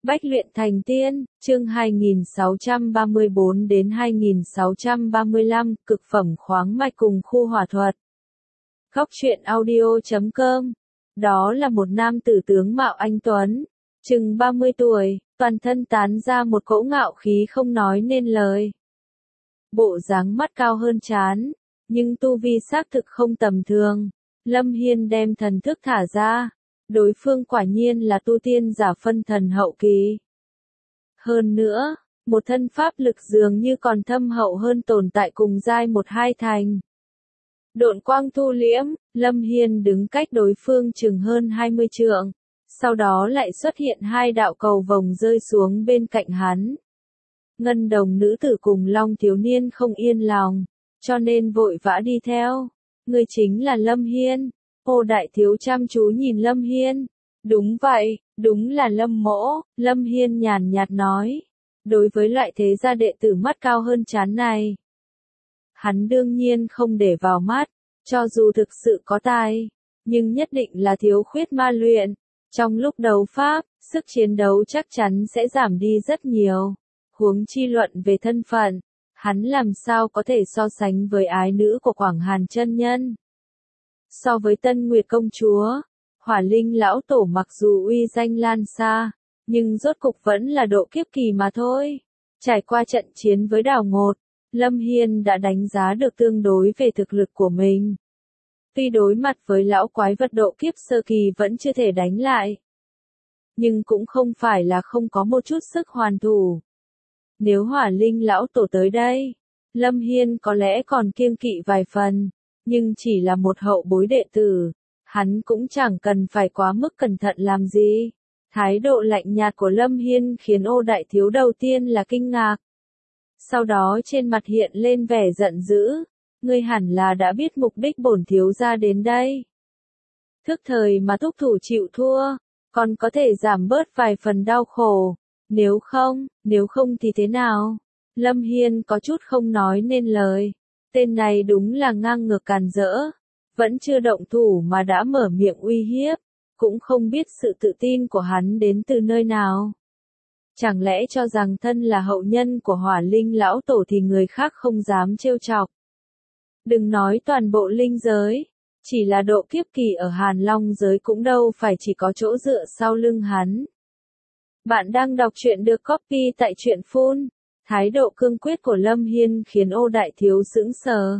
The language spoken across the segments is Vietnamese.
Bách luyện thành tiên, chương 2634 đến 2635, cực phẩm khoáng mạch cùng khu hỏa thuật. Góc truyện audio.com. Đó là một nam tử tướng mạo anh tuấn, chừng 30 tuổi, toàn thân tán ra một cỗ ngạo khí không nói nên lời. Bộ dáng mắt cao hơn trán, nhưng tu vi xác thực không tầm thường. Lâm Hiên đem thần thức thả ra. Đối phương quả nhiên là tu tiên giả phân thần hậu kỳ. Hơn nữa, một thân pháp lực dường như còn thâm hậu hơn tồn tại cùng giai 1-2 thành. Độn quang thu liễm, Lâm Hiên đứng cách đối phương chừng hơn 20 trượng. Sau đó lại xuất hiện hai đạo cầu vồng rơi xuống bên cạnh hắn. Ngân đồng nữ tử cùng Long thiếu niên không yên lòng, cho nên vội vã đi theo. Người chính là Lâm Hiên. Ô đại thiếu chăm chú nhìn Lâm Hiên. Đúng vậy, đúng là Lâm mỗ, Lâm Hiên nhàn nhạt nói. Đối với loại thế gia đệ tử mắt cao hơn trán này, hắn đương nhiên không để vào mắt, cho dù thực sự có tài, nhưng nhất định là thiếu khuyết ma luyện. Trong lúc đấu pháp, sức chiến đấu chắc chắn sẽ giảm đi rất nhiều. Huống chi luận về thân phận, hắn làm sao có thể so sánh với ái nữ của Quảng Hàn chân nhân. So với Tân Nguyệt công chúa, Hỏa Linh lão tổ mặc dù uy danh lan xa, nhưng rốt cục vẫn là độ kiếp kỳ mà thôi. Trải qua trận chiến với Đào Ngột, Lâm Hiên đã đánh giá được tương đối về thực lực của mình. Tuy đối mặt với lão quái vật độ kiếp sơ kỳ vẫn chưa thể đánh lại, nhưng cũng không phải là không có một chút sức hoàn thủ. Nếu Hỏa Linh lão tổ tới đây, Lâm Hiên có lẽ còn kiêng kỵ vài phần. Nhưng chỉ là một hậu bối đệ tử, hắn cũng chẳng cần phải quá mức cẩn thận làm gì. Thái độ lạnh nhạt của Lâm Hiên khiến Ô đại thiếu đầu tiên là kinh ngạc. Sau đó trên mặt hiện lên vẻ giận dữ. Ngươi hẳn là đã biết mục đích bổn thiếu gia đến đây. Thức thời mà thúc thủ chịu thua, còn có thể giảm bớt vài phần đau khổ. Nếu không thì thế nào? Lâm Hiên có chút không nói nên lời. Tên này đúng là ngang ngược càn rỡ, vẫn chưa động thủ mà đã mở miệng uy hiếp, cũng không biết sự tự tin của hắn đến từ nơi nào. Chẳng lẽ cho rằng thân là hậu nhân của Hỏa Linh lão tổ thì người khác không dám trêu chọc. Đừng nói toàn bộ linh giới, chỉ là độ kiếp kỳ ở Hàn Long giới cũng đâu phải chỉ có chỗ dựa sau lưng hắn. Bạn đang đọc truyện được copy tại truyện Phun. Thái độ cương quyết của Lâm Hiên khiến Ô đại thiếu sững sờ.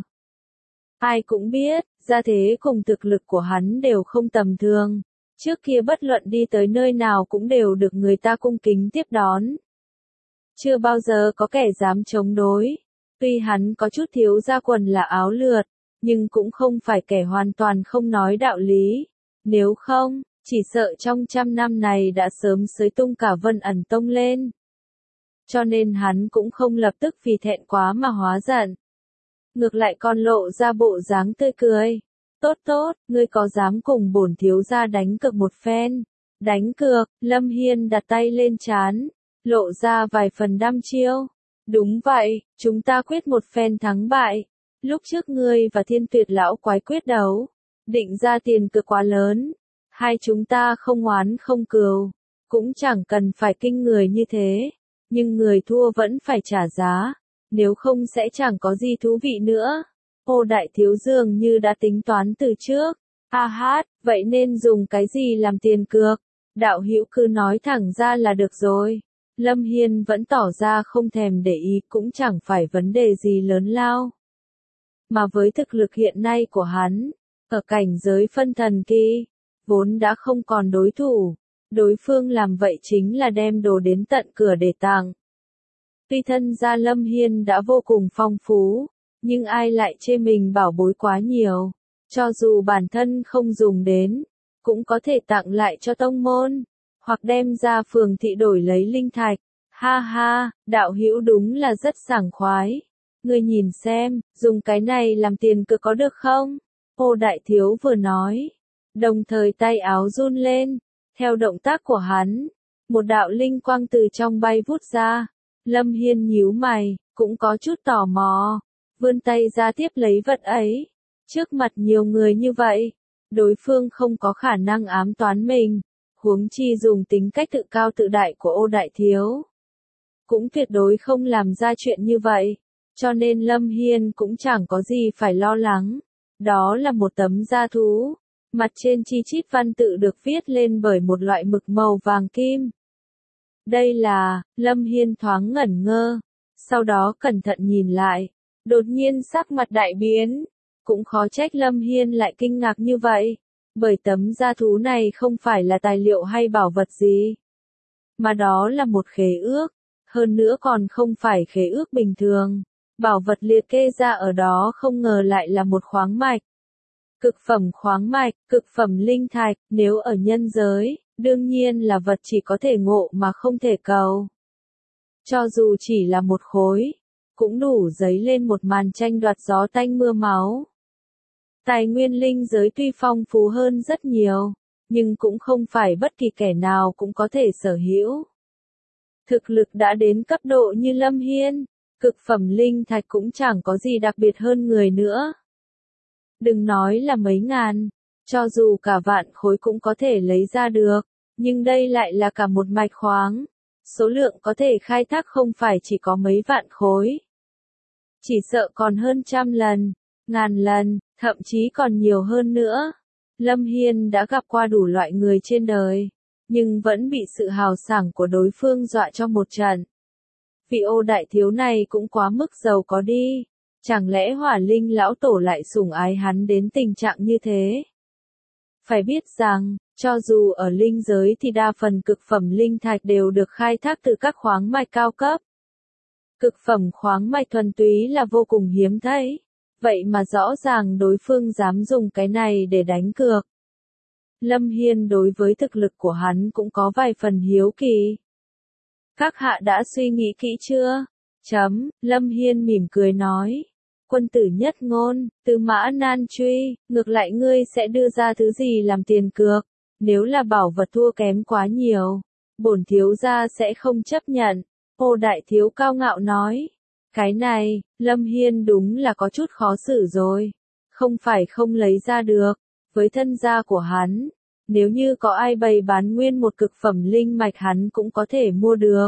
Ai cũng biết, gia thế cùng thực lực của hắn đều không tầm thường. Trước kia bất luận đi tới nơi nào cũng đều được người ta cung kính tiếp đón. Chưa bao giờ có kẻ dám chống đối. Tuy hắn có chút thiếu gia quần là áo lượt, nhưng cũng không phải kẻ hoàn toàn không nói đạo lý. Nếu không, chỉ sợ trong 100 năm này đã sớm xới tung cả Vân Ẩn Tông lên. Cho nên hắn cũng không lập tức vì thẹn quá mà hóa giận. Ngược lại còn lộ ra bộ dáng tươi cười. Tốt, ngươi có dám cùng bổn thiếu gia đánh cược một phen? Đánh cược, Lâm Hiên đặt tay lên trán, lộ ra vài phần đăm chiêu. Đúng vậy, chúng ta quyết một phen thắng bại. Lúc trước ngươi và Thiên Tuyệt lão quái quyết đấu, định ra tiền cược quá lớn. Hai chúng ta không oán không cừu, cũng chẳng cần phải kinh người như thế. Nhưng người thua vẫn phải trả giá, nếu không sẽ chẳng có gì thú vị nữa. Ô đại thiếu dường như đã tính toán từ trước. Vậy nên dùng cái gì làm tiền cược? Đạo hữu cứ nói thẳng ra là được rồi. Lâm Hiên vẫn tỏ ra không thèm để ý, cũng chẳng phải vấn đề gì lớn lao. Mà với thực lực hiện nay của hắn, ở cảnh giới phân thần kỳ, vốn đã không còn đối thủ. Đối phương làm vậy chính là đem đồ đến tận cửa để tặng. Tuy thân gia Lâm Hiên đã vô cùng phong phú, nhưng ai lại chê mình bảo bối quá nhiều. Cho dù bản thân không dùng đến, cũng có thể tặng lại cho tông môn, hoặc đem ra phường thị đổi lấy linh thạch. Đạo hữu đúng là rất sảng khoái. Ngươi nhìn xem, dùng cái này làm tiền cược có được không? Ô đại thiếu vừa nói, đồng thời tay áo run lên. Theo động tác của hắn, một đạo linh quang từ trong bay vút ra. Lâm Hiên nhíu mày, cũng có chút tò mò, vươn tay ra tiếp lấy vật ấy. Trước mặt nhiều người như vậy, đối phương không có khả năng ám toán mình. Huống chi dùng tính cách tự cao tự đại của Ô Đại Thiếu, cũng tuyệt đối không làm ra chuyện như vậy, cho nên Lâm Hiên cũng chẳng có gì phải lo lắng. Đó là một tấm da thú, mặt trên chi chít văn tự được viết lên bởi một loại mực màu vàng kim. Đây là, Lâm Hiên thoáng ngẩn ngơ, sau đó cẩn thận nhìn lại, đột nhiên sắc mặt đại biến, cũng khó trách Lâm Hiên lại kinh ngạc như vậy, bởi tấm da thú này không phải là tài liệu hay bảo vật gì, mà đó là một khế ước, hơn nữa còn không phải khế ước bình thường. Bảo vật liệt kê ra ở đó không ngờ lại là một khoáng mạch. Cực phẩm khoáng mạch, cực phẩm linh thạch, nếu ở nhân giới, đương nhiên là vật chỉ có thể ngộ mà không thể cầu. Cho dù chỉ là một khối, cũng đủ dấy lên một màn tranh đoạt gió tanh mưa máu. Tài nguyên linh giới tuy phong phú hơn rất nhiều, nhưng cũng không phải bất kỳ kẻ nào cũng có thể sở hữu. Thực lực đã đến cấp độ như Lâm Hiên, cực phẩm linh thạch cũng chẳng có gì đặc biệt hơn người nữa. Đừng nói là mấy ngàn, cho dù cả vạn khối cũng có thể lấy ra được, nhưng đây lại là cả một mạch khoáng. Số lượng có thể khai thác không phải chỉ có mấy vạn khối. Chỉ sợ còn hơn 100 lần, ngàn lần, thậm chí còn nhiều hơn nữa. Lâm Hiên đã gặp qua đủ loại người trên đời, nhưng vẫn bị sự hào sảng của đối phương dọa cho một trận. Vị Ô Đại Thiếu này cũng quá mức giàu có đi, chẳng lẽ Hỏa Linh lão tổ lại sủng ái hắn đến tình trạng như thế? Phải biết rằng, cho dù ở linh giới thì đa phần cực phẩm linh thạch đều được khai thác từ các khoáng mạch cao cấp. Cực phẩm khoáng mạch thuần túy là vô cùng hiếm thấy, vậy mà rõ ràng đối phương dám dùng cái này để đánh cược. Lâm Hiên đối với thực lực của hắn cũng có vài phần hiếu kỳ. Các hạ đã suy nghĩ kỹ chưa? Lâm Hiên mỉm cười nói. Quân tử nhất ngôn, tư mã nan truy, ngược lại ngươi sẽ đưa ra thứ gì làm tiền cược? Nếu là bảo vật thua kém quá nhiều, bổn thiếu gia sẽ không chấp nhận. Ô Đại Thiếu cao ngạo nói. Cái này, Lâm Hiên đúng là có chút khó xử rồi. Không phải không lấy ra được, với thân gia của hắn. Nếu như có ai bày bán nguyên một cực phẩm linh mạch hắn cũng có thể mua được.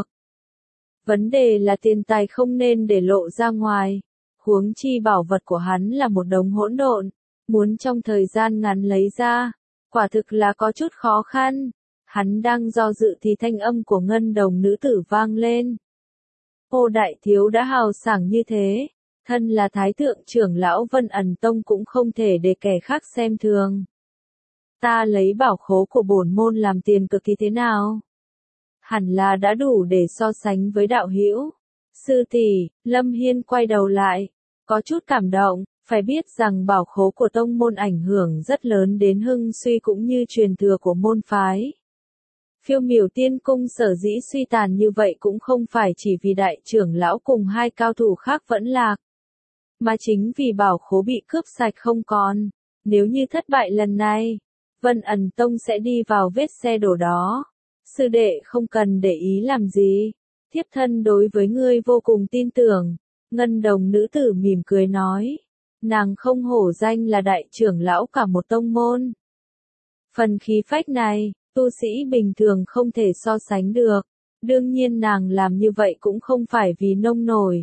Vấn đề là tiền tài không nên để lộ ra ngoài. Huống chi bảo vật của hắn là một đống hỗn độn, muốn trong thời gian ngắn lấy ra, quả thực là có chút khó khăn. Hắn đang do dự thì thanh âm của ngân đồng nữ tử vang lên. Ô Đại Thiếu đã hào sảng như thế, thân là Thái Thượng trưởng lão Vân Ẩn Tông cũng không thể để kẻ khác xem thường. Ta lấy bảo khố của bổn môn làm tiền cực thì thế nào? Hẳn là đã đủ để so sánh với đạo hữu. Sư tỷ, Lâm Hiên quay đầu lại, có chút cảm động, phải biết rằng bảo khố của tông môn ảnh hưởng rất lớn đến hưng suy cũng như truyền thừa của môn phái. Phiêu Miểu Tiên Cung sở dĩ suy tàn như vậy cũng không phải chỉ vì đại trưởng lão cùng hai cao thủ khác vẫn lạc, mà chính vì bảo khố bị cướp sạch không còn. Nếu như thất bại lần này, Vân Ẩn Tông sẽ đi vào vết xe đổ đó. Sư đệ không cần để ý làm gì, thiếp thân đối với ngươi vô cùng tin tưởng. Ngân đồng nữ tử mỉm cười nói, nàng không hổ danh là đại trưởng lão cả một tông môn. Phần khí phách này, tu sĩ bình thường không thể so sánh được, đương nhiên nàng làm như vậy cũng không phải vì nông nổi,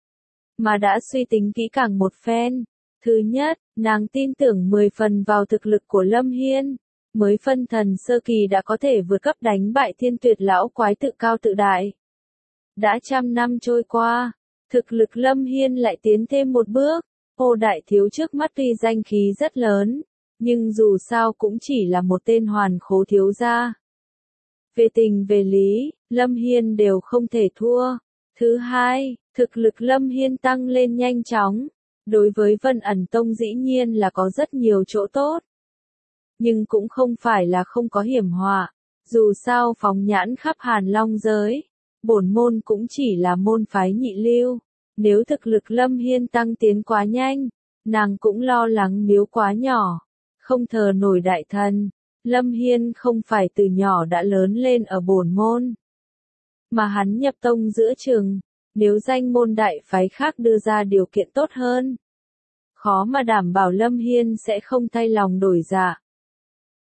mà đã suy tính kỹ càng một phen. Thứ nhất, nàng tin tưởng 10 phần vào thực lực của Lâm Hiên, mới phân thần sơ kỳ đã có thể vượt cấp đánh bại thiên tuyệt lão quái tự cao tự đại. Đã 100 năm trôi qua, thực lực Lâm Hiên lại tiến thêm một bước. Ô Đại Thiếu trước mắt tuy danh khí rất lớn, nhưng dù sao cũng chỉ là một tên hoàn khố thiếu gia. Về tình về lý, Lâm Hiên đều không thể thua. Thứ hai, thực lực Lâm Hiên tăng lên nhanh chóng. Đối với Vân Ẩn Tông dĩ nhiên là có rất nhiều chỗ tốt. Nhưng cũng không phải là không có hiểm họa. Dù sao phóng nhãn khắp Hàn Long giới, bổn môn cũng chỉ là môn phái nhị lưu. Nếu thực lực Lâm Hiên tăng tiến quá nhanh, nàng cũng lo lắng miếu quá nhỏ, không thờ nổi đại thần. Lâm Hiên không phải từ nhỏ đã lớn lên ở bổn môn, mà hắn nhập tông giữa chừng. Nếu danh môn đại phái khác đưa ra điều kiện tốt hơn, khó mà đảm bảo Lâm Hiên sẽ không thay lòng đổi dạ.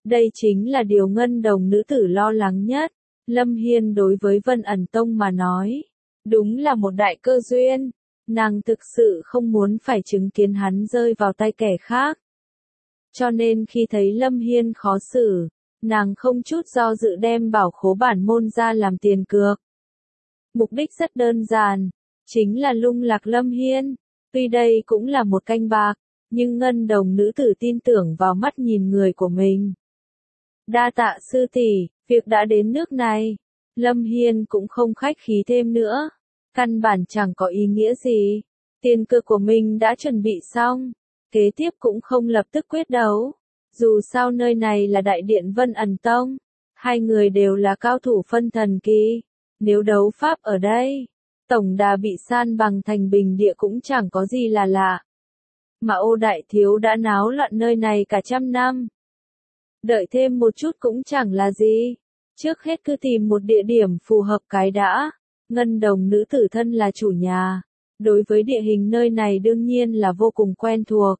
Đây chính là điều ngân đồng nữ tử lo lắng nhất. Lâm Hiên đối với Vân ẩn tông mà nói, đúng là một đại cơ duyên. Nàng thực sự không muốn phải chứng kiến hắn rơi vào tay kẻ khác. Cho nên khi thấy Lâm Hiên khó xử, nàng không chút do dự đem bảo khố bản môn ra làm tiền cược. Mục đích rất đơn giản, chính là lung lạc Lâm Hiên. Tuy đây cũng là một canh bạc, nhưng ngân đồng nữ tử tin tưởng vào mắt nhìn người của mình. Đa tạ sư tỷ, việc đã đến nước này. Lâm Hiên cũng không khách khí thêm nữa. Căn bản chẳng có ý nghĩa gì. Tiền cược của mình đã chuẩn bị xong. Kế tiếp cũng không lập tức quyết đấu. Dù sao nơi này là đại điện Vân ẩn tông. Hai người đều là cao thủ phân thần kỳ. Nếu đấu pháp ở đây, tổng đà bị san bằng thành bình địa cũng chẳng có gì là lạ. Mà Ô đại thiếu đã náo loạn nơi này cả trăm năm. Đợi thêm một chút cũng chẳng là gì. Trước hết cứ tìm một địa điểm phù hợp cái đã. Ngân đồng nữ tử thân là chủ nhà. Đối với địa hình nơi này đương nhiên là vô cùng quen thuộc.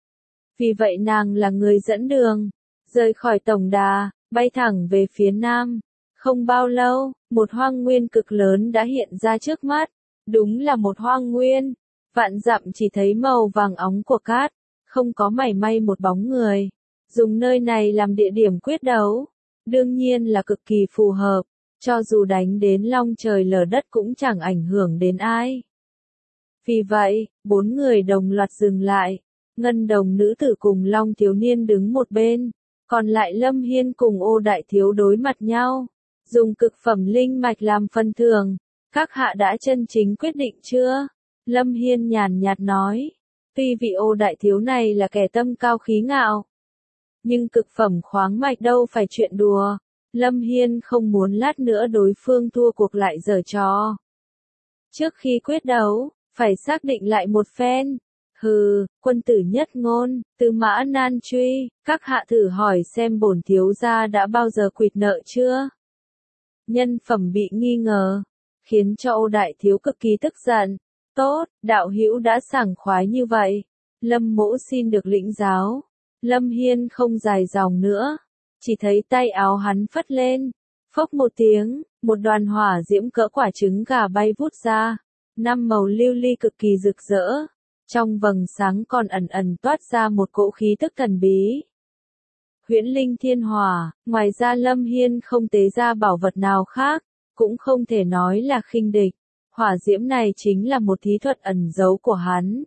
Vì vậy nàng là người dẫn đường. Rời khỏi tổng đà, bay thẳng về phía nam. Không bao lâu, một hoang nguyên cực lớn đã hiện ra trước mắt. Đúng là một hoang nguyên. Vạn dặm chỉ thấy màu vàng óng của cát. Không có mảy may một bóng người. Dùng nơi này làm địa điểm quyết đấu. Đương nhiên là cực kỳ phù hợp. Cho dù đánh đến long trời lở đất cũng chẳng ảnh hưởng đến ai. Vì vậy, 4 người đồng loạt dừng lại. Ngân đồng nữ tử cùng Long thiếu niên đứng một bên. Còn lại Lâm Hiên cùng Ô đại thiếu đối mặt nhau. Dùng cực phẩm linh mạch làm phân thưởng. Các hạ đã chân chính quyết định chưa? Lâm Hiên nhàn nhạt nói. Tuy vị Ô đại thiếu này là kẻ tâm cao khí ngạo. Nhưng cực phẩm khoáng mạch đâu phải chuyện đùa. Lâm Hiên không muốn lát nữa đối phương thua cuộc lại giở trò. Trước khi quyết đấu, phải xác định lại một phen. Hừ, quân tử nhất ngôn, Tư Mã Nan Truy, các hạ thử hỏi xem bổn thiếu gia đã bao giờ quỵt nợ chưa? Nhân phẩm bị nghi ngờ, khiến cho Ô đại thiếu cực kỳ tức giận. Tốt, đạo hữu đã sảng khoái như vậy. Lâm mỗ xin được lĩnh giáo. Lâm Hiên không dài dòng nữa. Chỉ thấy tay áo hắn phất lên. Phốc một tiếng, một đoàn hỏa diễm cỡ quả trứng gà bay vút ra. 5 màu lưu ly cực kỳ rực rỡ. Trong vầng sáng còn ẩn ẩn toát ra một cỗ khí tức thần bí. Huyễn linh thiên hỏa, ngoài ra Lâm Hiên không tế ra bảo vật nào khác, cũng không thể nói là khinh địch. Hỏa diễm này chính là một thí thuật ẩn giấu của hắn.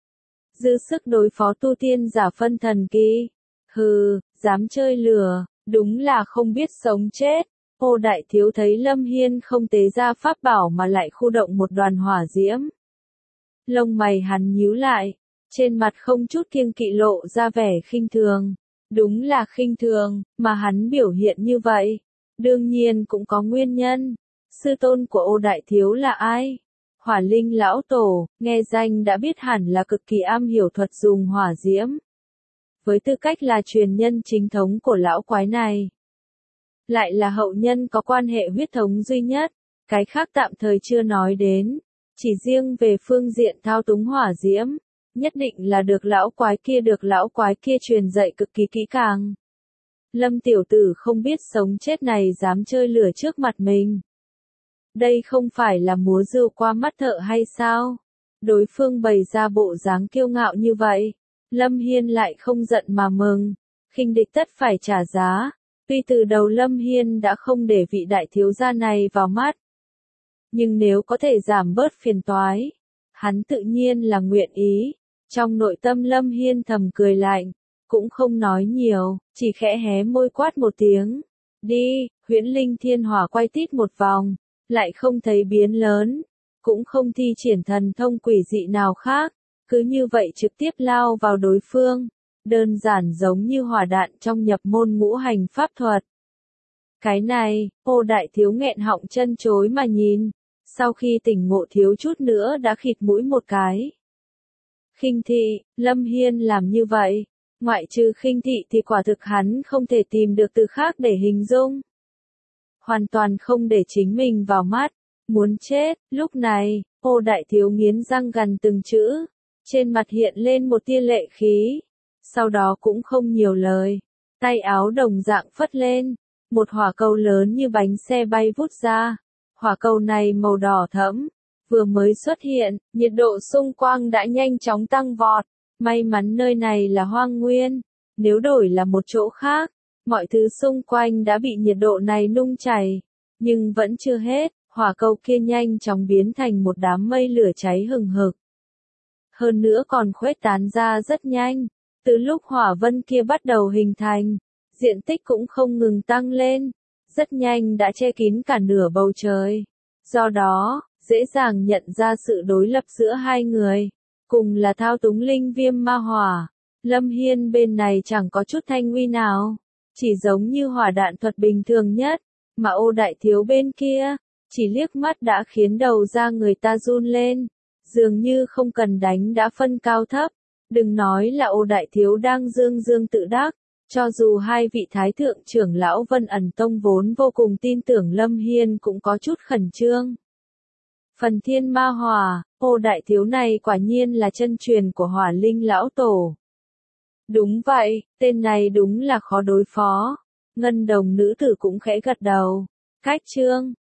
Dư sức đối phó tu tiên giả phân thần kỳ. Hừ, dám chơi lừa, đúng là không biết sống chết. Ô đại thiếu thấy Lâm Hiên không tế ra pháp bảo mà lại khu động một đoàn hỏa diễm. Lông mày hắn nhíu lại, trên mặt không chút kiêng kỵ lộ ra vẻ khinh thường. Đúng là khinh thường, mà hắn biểu hiện như vậy. Đương nhiên cũng có nguyên nhân. Sư tôn của Ô đại thiếu là ai? Hỏa linh lão tổ, nghe danh đã biết hẳn là cực kỳ am hiểu thuật dùng hỏa diễm. Với tư cách là truyền nhân chính thống của lão quái này. Lại là hậu nhân có quan hệ huyết thống duy nhất, cái khác tạm thời chưa nói đến. Chỉ riêng về phương diện thao túng hỏa diễm, nhất định là được lão quái kia truyền dạy cực kỳ kỹ càng. Lâm tiểu tử không biết sống chết này dám chơi lửa trước mặt mình. Đây không phải là múa rượu qua mắt thợ hay sao? Đối phương bày ra bộ dáng kiêu ngạo như vậy. Lâm Hiên lại không giận mà mừng. Khinh địch tất phải trả giá. Tuy từ đầu Lâm Hiên đã không để vị đại thiếu gia này vào mắt. Nhưng nếu có thể giảm bớt phiền toái, hắn tự nhiên là nguyện ý. Trong nội tâm Lâm Hiên thầm cười lạnh, cũng không nói nhiều, chỉ khẽ hé môi quát một tiếng. Đi, huyễn linh thiên hỏa quay tít một vòng, lại không thấy biến lớn, cũng không thi triển thần thông quỷ dị nào khác, cứ như vậy trực tiếp lao vào đối phương, đơn giản giống như hỏa đạn trong nhập môn ngũ hành pháp thuật. Cái này, Ô đại thiếu nghẹn họng chân chối mà nhìn, sau khi tỉnh ngộ thiếu chút nữa đã khịt mũi một cái. Khinh thị, Lâm Hiên làm như vậy, ngoại trừ khinh thị thì quả thực hắn không thể tìm được từ khác để hình dung. Hoàn toàn không để chính mình vào mắt, muốn chết. Lúc này, Ô đại thiếu nghiến răng gằn từng chữ, trên mặt hiện lên một tia lệ khí, sau đó cũng không nhiều lời, Tay áo đồng dạng phất lên, một hỏa cầu lớn như bánh xe bay vút ra. Hỏa cầu này màu đỏ thẫm, vừa mới xuất hiện, nhiệt độ xung quanh đã nhanh chóng tăng vọt. May mắn nơi này là hoang nguyên, nếu đổi là một chỗ khác, mọi thứ xung quanh đã bị nhiệt độ này nung chảy. Nhưng vẫn chưa hết, hỏa cầu kia nhanh chóng biến thành một đám mây lửa cháy hừng hực. Hơn nữa còn khuếch tán ra rất nhanh, từ lúc hỏa vân kia bắt đầu hình thành, diện tích cũng không ngừng tăng lên, rất nhanh đã che kín cả nửa bầu trời. Do đó, dễ dàng nhận ra sự đối lập giữa hai người, cùng là thao túng linh viêm ma hỏa. Lâm Hiên bên này chẳng có chút thanh uy nào, chỉ giống như hỏa đạn thuật bình thường nhất, mà Ô Đại Thiếu bên kia, chỉ liếc mắt đã khiến đầu da người ta run lên, dường như không cần đánh đã phân cao thấp, đừng nói là Ô Đại Thiếu đang dương dương tự đắc, cho dù hai vị thái thượng trưởng lão Vân Ẩn Tông vốn vô cùng tin tưởng Lâm Hiên cũng có chút khẩn trương. Phần thiên ma hỏa, Ô Đại Thiếu này quả nhiên là chân truyền của Hỏa Linh lão tổ. Đúng vậy, tên này đúng là khó đối phó. Ngân Đồng nữ tử cũng khẽ gật đầu. Cách chương